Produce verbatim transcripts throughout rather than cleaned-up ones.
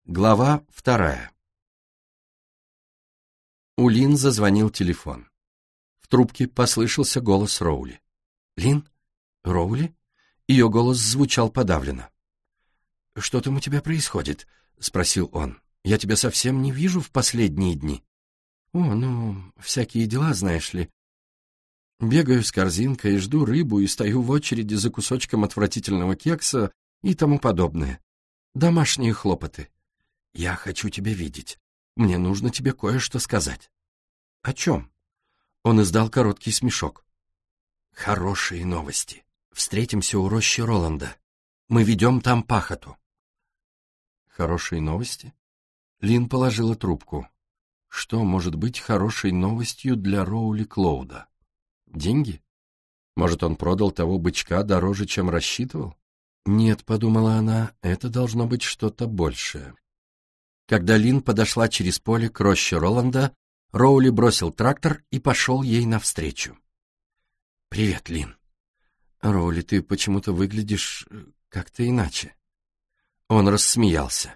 Глава вторая. У Лин зазвонил телефон. В трубке послышался голос Роули. «Лин? Роули?» Ее голос звучал подавленно. «Что там у тебя происходит?» — спросил он. «Я тебя совсем не вижу в последние дни». «О, ну, всякие дела, знаешь ли. Бегаю с корзинкой, жду рыбу и стою в очереди за кусочком отвратительного кекса и тому подобное. Домашние хлопоты. Я хочу тебя видеть. Мне нужно тебе кое-что сказать». «О чем?» Он издал короткий смешок. «Хорошие новости. Встретимся у рощи Роланда. Мы ведем там пахоту». «Хорошие новости?» Лин положила трубку. Что может быть хорошей новостью для Роули Клоуда? Деньги? Может, он продал того бычка дороже, чем рассчитывал? Нет, подумала она, это должно быть что-то большее. Когда Лин подошла через поле к роще Роланда, Роули бросил трактор и пошел ей навстречу. «Привет, Лин». «Роули, ты почему-то выглядишь как-то иначе». Он рассмеялся.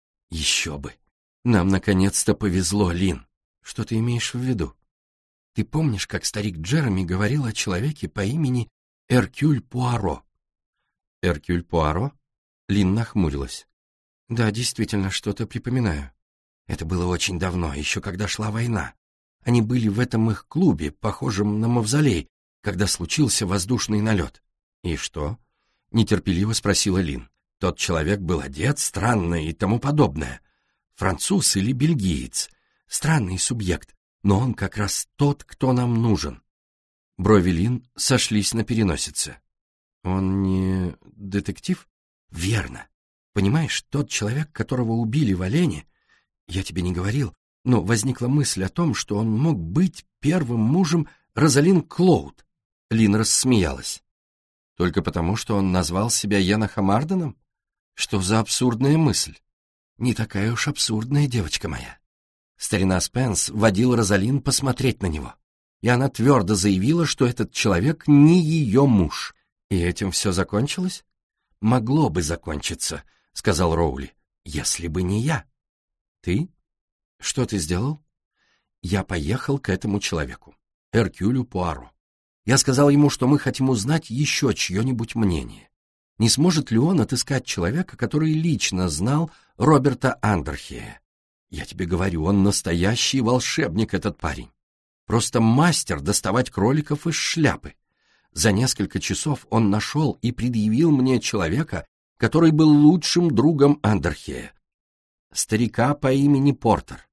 «Еще бы. Нам наконец-то повезло, Лин. Что ты имеешь в виду? Ты помнишь, как старик Джереми говорил о человеке по имени Эркюль Пуаро?» «Эркюль Пуаро?» Лин нахмурилась. «Да, действительно, что-то припоминаю. Это было очень давно, еще когда шла война. Они были в этом их клубе, похожем на мавзолей, когда случился воздушный налет». «И что?» — нетерпеливо спросила Лин. «Тот человек был одет странно и тому подобное. Француз или бельгиец. Странный субъект, но он как раз тот, кто нам нужен». Брови Лин сошлись на переносице. «Он не детектив?» «Верно. Понимаешь, тот человек, которого убили в Олене, я тебе не говорил, но возникла мысль о том, что он мог быть первым мужем Розалин Клоуд». Лин рассмеялась. «Только потому, что он назвал себя Енохом Арденом? Что за абсурдная мысль?» «Не такая уж абсурдная, девочка моя». Старина Спенс водил Розалин посмотреть на него, и она твердо заявила, что этот человек не ее муж. И этим все закончилось? «Могло бы закончиться», — сказал Роули, — «если бы не я». «Ты? Что ты сделал?» «Я поехал к этому человеку, Эркюлю Пуаро. Я сказал ему, что мы хотим узнать еще чье-нибудь мнение. Не сможет ли он отыскать человека, который лично знал Роберта Андерхея? Я тебе говорю, он настоящий волшебник, этот парень. Просто мастер доставать кроликов из шляпы. За несколько часов он нашел и предъявил мне человека, который был лучшим другом Андерхея. Старика по имени Портер».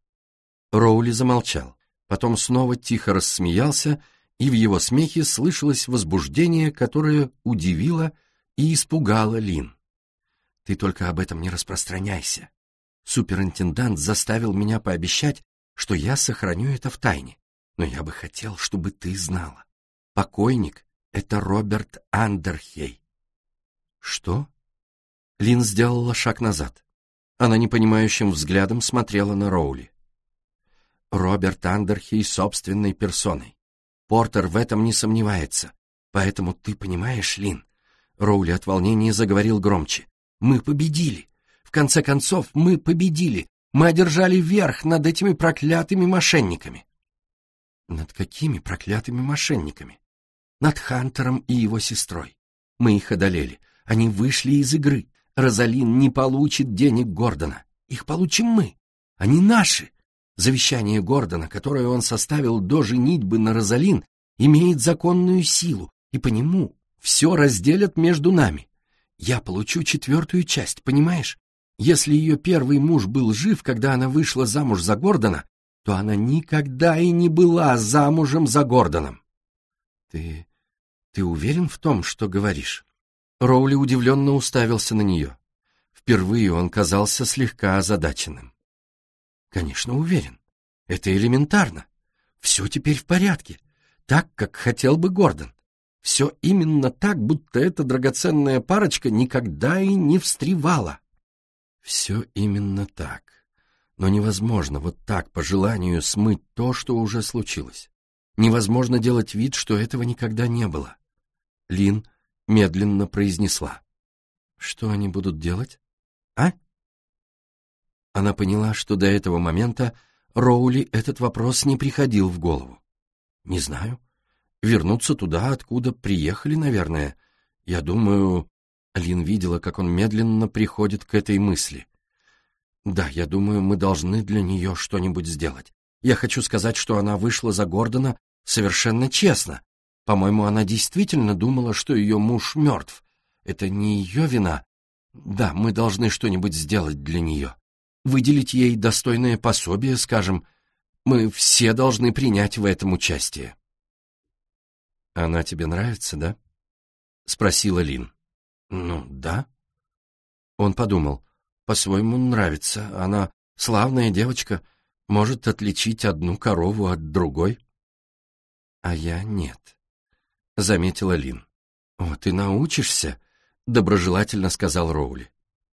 Роули замолчал, потом снова тихо рассмеялся, и в его смехе слышалось возбуждение, которое удивило и испугало Лин. «Ты только об этом не распространяйся. Суперинтендант заставил меня пообещать, что я сохраню это в тайне, но я бы хотел, чтобы ты знала. Покойник — это Роберт Андерхей». «Что?» Лин сделала шаг назад. Она непонимающим взглядом смотрела на Роули. «Роберт Андерхей собственной персоной. Портер в этом не сомневается. Поэтому ты понимаешь, Лин...» Роули от волнения заговорил громче. «Мы победили. В конце концов, мы победили. Мы одержали верх над этими проклятыми мошенниками». «Над какими проклятыми мошенниками?» «Над Хантером и его сестрой. Мы их одолели. Они вышли из игры. Розалин не получит денег Гордона. Их получим мы. Они наши. Завещание Гордона, которое он составил до женитьбы на Розалин, имеет законную силу, и по нему все разделят между нами. Я получу четвертую часть, понимаешь? Если ее первый муж был жив, когда она вышла замуж за Гордона, то она никогда и не была замужем за Гордоном». «Ты... ты уверен в том, что говоришь?» Роули удивленно уставился на нее. Впервые он казался слегка озадаченным. «Конечно, уверен. Это элементарно. Все теперь в порядке, так, как хотел бы Гордон. Все именно так, будто эта драгоценная парочка никогда и не встревала». «Все именно так. Но невозможно вот так по желанию смыть то, что уже случилось. Невозможно делать вид, что этого никогда не было». Лин медленно произнесла. «Что они будут делать? А?» Она поняла, что до этого момента Роули этот вопрос не приходил в голову. «Не знаю. Вернуться туда, откуда приехали, наверное. Я думаю...» Лин видела, как он медленно приходит к этой мысли. «Да, я думаю, мы должны для нее что-нибудь сделать. Я хочу сказать, что она вышла за Гордона совершенно честно. По-моему, она действительно думала, что ее муж мертв. Это не ее вина. Да, мы должны что-нибудь сделать для нее. Выделить ей достойное пособие, скажем. Мы все должны принять в этом участие». «Она тебе нравится, да?» — спросила Лин. «Ну, да». Он подумал. «По-своему нравится. Она славная девочка, может отличить одну корову от другой». «А я нет», — заметила Лин. «О, ты научишься?» — доброжелательно сказал Роули.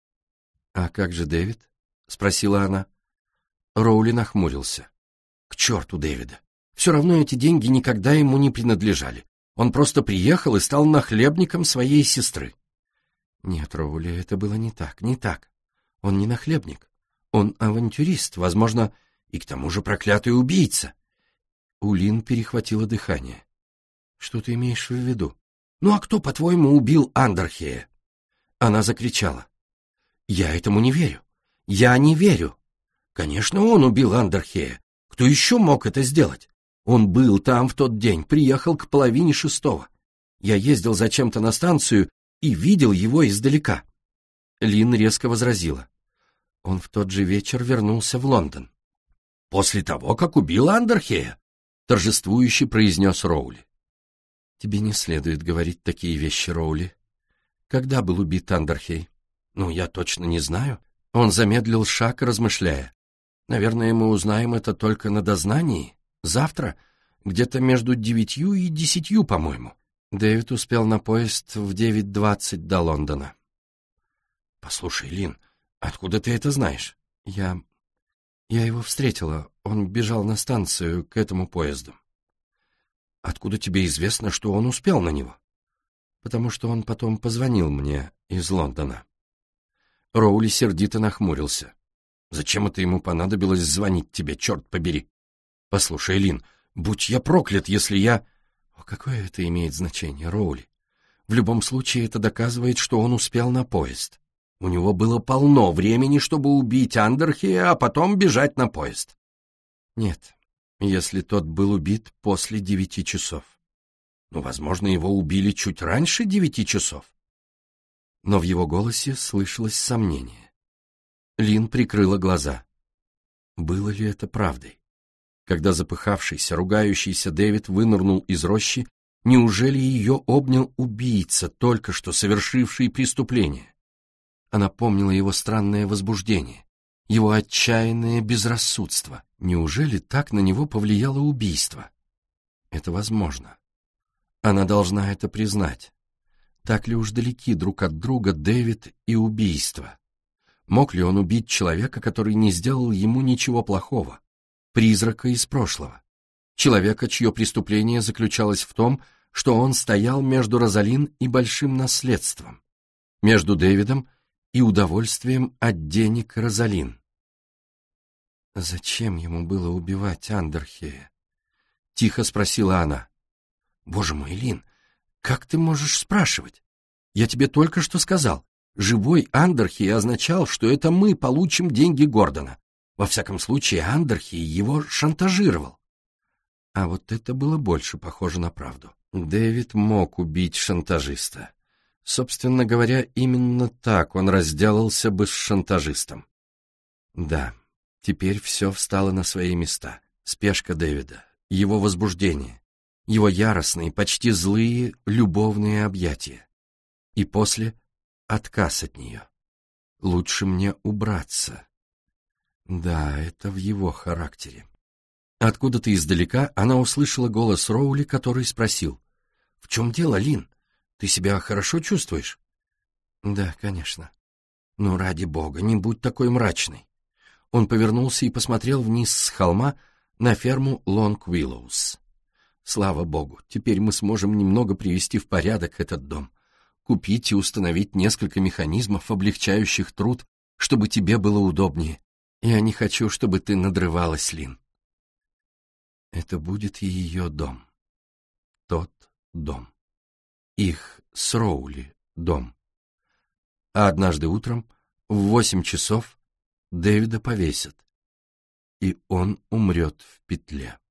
«А как же Дэвид?» — спросила она. Роули нахмурился. «К черту Дэвида! Все равно эти деньги никогда ему не принадлежали. Он просто приехал и стал нахлебником своей сестры». «Нет, Роули, это было не так, не так. Он не нахлебник. Он авантюрист, возможно, и к тому же проклятый убийца». У Лин перехватило дыхание. «Что ты имеешь в виду?» «Ну а кто, по-твоему, убил Андерхея?» Она закричала. «Я этому не верю. Я не верю. Конечно, он убил Андерхея. Кто еще мог это сделать? Он был там в тот день, приехал к половине шестого. Я ездил зачем-то на станцию и видел его издалека». Лин резко возразила. Он в тот же вечер вернулся в Лондон. «После того, как убил Андерхея», — торжествующе произнес Роули. «Тебе не следует говорить такие вещи, Роули. Когда был убит Андерхей?» «Ну, я точно не знаю». Он замедлил шаг, размышляя. «Наверное, мы узнаем это только на дознании. Завтра, где-то между девятью и десятью, по-моему». Дэвид успел на поезд в девять двадцать до Лондона. «Послушай, Лин, откуда ты это знаешь?» «Я... я его встретила. Он бежал на станцию к этому поезду». «Откуда тебе известно, что он успел на него?» «Потому что он потом позвонил мне из Лондона». Роули сердито нахмурился. «Зачем это ему понадобилось звонить тебе, черт побери?» «Послушай, Лин, будь я проклят, если я...» «О, какое это имеет значение, Роули? В любом случае это доказывает, что он успел на поезд. У него было полно времени, чтобы убить Андерхея, а потом бежать на поезд». «Нет, если тот был убит после девяти часов. Ну, возможно, его убили чуть раньше девяти часов». Но в его голосе слышалось сомнение. Лин прикрыла глаза. Было ли это правдой? Когда запыхавшийся, ругающийся Дэвид вынырнул из рощи, неужели ее обнял убийца, только что совершивший преступление? Она помнила его странное возбуждение, его отчаянное безрассудство. Неужели так на него повлияло убийство? Это возможно. Она должна это признать. Так ли уж далеки друг от друга Дэвид и убийство? Мог ли он убить человека, который не сделал ему ничего плохого? Призрака из прошлого. Человека, чье преступление заключалось в том, что он стоял между Розалин и большим наследством. Между Дэвидом и удовольствием от денег Розалин. «Зачем ему было убивать Андерхея?» — тихо спросила она. «Боже мой, Лин, как ты можешь спрашивать? Я тебе только что сказал. Живой Андерхей означал, что это мы получим деньги Гордона. Во всяком случае, Андерхей его шантажировал». А вот это было больше похоже на правду. Дэвид мог убить шантажиста. Собственно говоря, именно так он разделался бы с шантажистом. Да, теперь все встало на свои места. Спешка Дэвида, его возбуждение, его яростные, почти злые любовные объятия. И после отказ от нее. Лучше мне убраться. Да, это в его характере. Откуда-то издалека она услышала голос Роули, который спросил: «В чем дело, Лин? Ты себя хорошо чувствуешь?» «Да, конечно». «Ну, ради бога, не будь такой мрачной». Он повернулся и посмотрел вниз с холма на ферму Лонг-Уиллоус. «Слава богу, теперь мы сможем немного привести в порядок этот дом, купить и установить несколько механизмов, облегчающих труд, чтобы тебе было удобнее. Я не хочу, чтобы ты надрывалась, Лин. Это будет ее дом. Тот дом. Их с Роули дом. А однажды утром в восемь часов Дэвида повесят, и он умрет в петле.